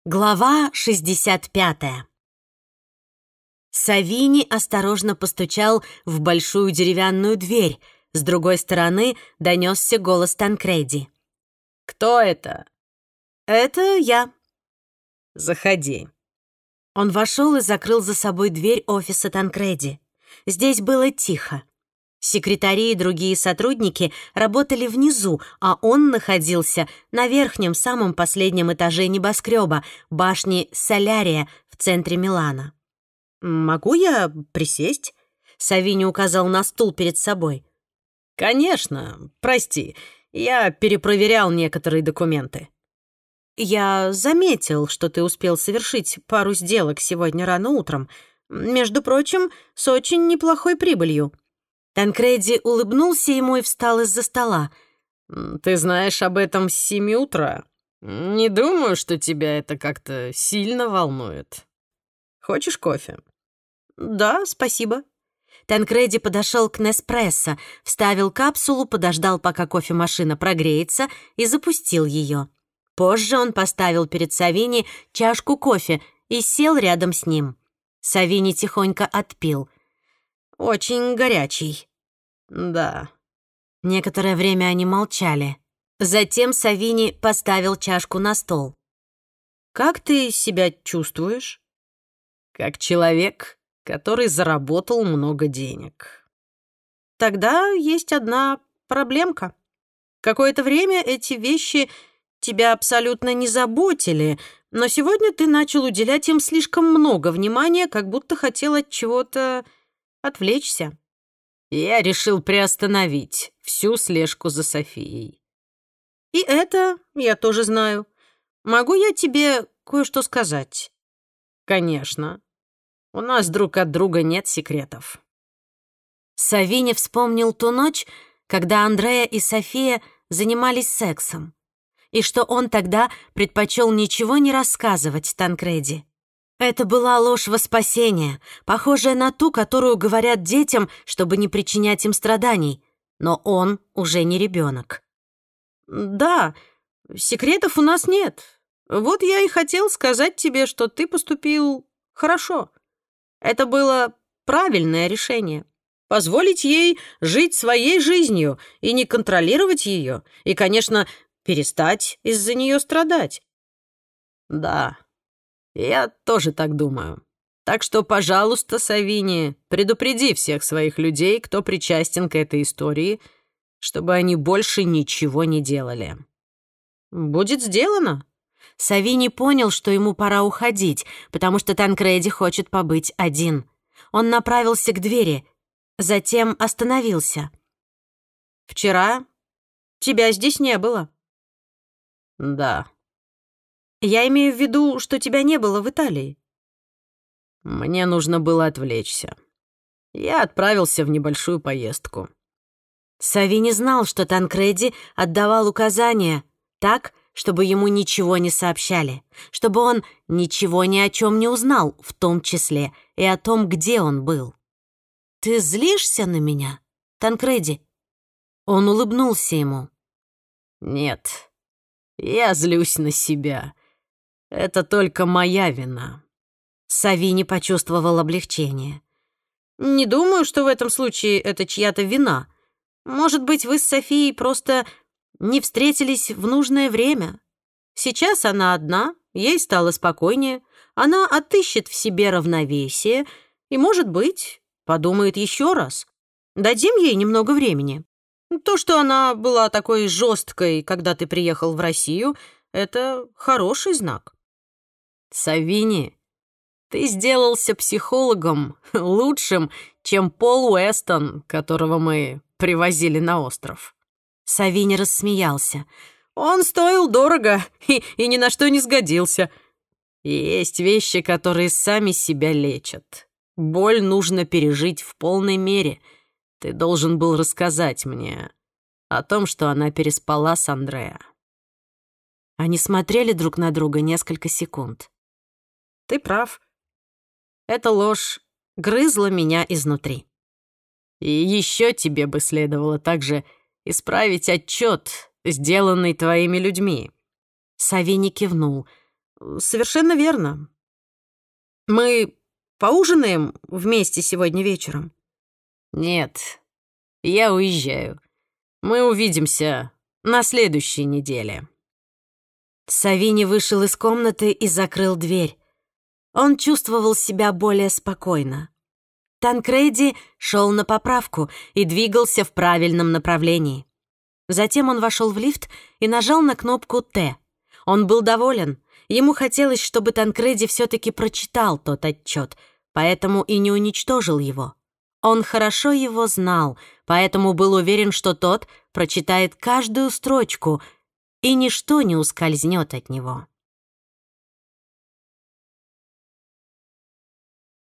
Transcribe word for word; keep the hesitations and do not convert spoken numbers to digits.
Глава шестьдесят пятая. Савини осторожно постучал в большую деревянную дверь. С другой стороны донесся голос Танкреди. «Кто это?» «Это я». «Заходи». Он вошел и закрыл за собой дверь офиса Танкреди. Здесь было тихо. Секретари и другие сотрудники работали внизу, а он находился на верхнем, самом последнем этаже небоскреба, башни Солярия в центре Милана. «Могу я присесть?» Савини указал на стул перед собой. «Конечно. Прости, я перепроверял некоторые документы». «Я заметил, что ты успел совершить пару сделок сегодня рано утром. Между прочим, с очень неплохой прибылью». Танкреди улыбнулся ему и встал из-за стола. «Ты знаешь об этом с семи утра? Не думаю, что тебя это как-то сильно волнует. Хочешь кофе?» «Да, спасибо». Танкреди подошел к Неспрессо, вставил капсулу, подождал, пока кофемашина прогреется, и запустил ее. Позже он поставил перед Савини чашку кофе и сел рядом с ним. Савини тихонько отпил. «Очень горячий». «Да». Некоторое время они молчали. Затем Савини поставил чашку на стол. «Как ты себя чувствуешь?» «Как человек, который заработал много денег». «Тогда есть одна проблемка. Какое-то время эти вещи тебя абсолютно не заботили, но сегодня ты начал уделять им слишком много внимания, как будто хотел от чего-то отвлечься». Я решил приостановить всю слежку за Софией. «И это я тоже знаю. Могу я тебе кое-что сказать?» «Конечно. У нас друг от друга нет секретов». Савини вспомнил ту ночь, когда Андреа и София занимались сексом, и что он тогда предпочел ничего не рассказывать Танкреди. Это была ложь во спасение, похожая на ту, которую говорят детям, чтобы не причинять им страданий, но он уже не ребенок. «Да, секретов у нас нет. Вот я и хотел сказать тебе, что ты поступил хорошо. Это было правильное решение. Позволить ей жить своей жизнью и не контролировать ее, и, конечно, перестать из-за нее страдать». «Да, я тоже так думаю. Так что, пожалуйста, Савини, предупреди всех своих людей, кто причастен к этой истории, чтобы они больше ничего не делали». «Будет сделано». Савини понял, что ему пора уходить, потому что Танкреди хочет побыть один. Он направился к двери, затем остановился. «Вчера тебя здесь не было». «Да». «Я имею в виду, что тебя не было в Италии». «Мне нужно было отвлечься. Я отправился в небольшую поездку». Савини знал, что Танкреди отдавал указания так, чтобы ему ничего не сообщали, чтобы он ничего ни о чем не узнал, в том числе и о том, где он был. «Ты злишься на меня, Танкреди?» Он улыбнулся ему. «Нет, я злюсь на себя. Это только моя вина». Савини почувствовал облегчение. «Не думаю, что в этом случае это чья-то вина. Может быть, вы с Софией просто не встретились в нужное время. Сейчас она одна, ей стало спокойнее, она отыщет в себе равновесие и, может быть, подумает еще раз. Дадим ей немного времени. То, что она была такой жесткой, когда ты приехал в Россию, это хороший знак». «Савини, ты сделался психологом лучшим, чем Пол Уэстон, которого мы привозили на остров». Савини рассмеялся. «Он стоил дорого и, и ни на что не сгодился. Есть вещи, которые сами себя лечат. Боль нужно пережить в полной мере. Ты должен был рассказать мне о том, что она переспала с Андреа». Они смотрели друг на друга несколько секунд. «Ты прав. Эта ложь грызла меня изнутри». «И еще тебе бы следовало также исправить отчет, сделанный твоими людьми». Савини кивнул. Совершенно верно. Мы поужинаем вместе сегодня вечером? Нет, я уезжаю. Мы увидимся на следующей неделе. Савини вышел из комнаты и закрыл дверь. Он чувствовал себя более спокойно. Танкреди шел на поправку и двигался в правильном направлении. Затем он вошел в лифт и нажал на кнопку «Т». Он был доволен. Ему хотелось, чтобы Танкреди все-таки прочитал тот отчет, поэтому и не уничтожил его. Он хорошо его знал, поэтому был уверен, что тот прочитает каждую строчку, и ничто не ускользнет от него.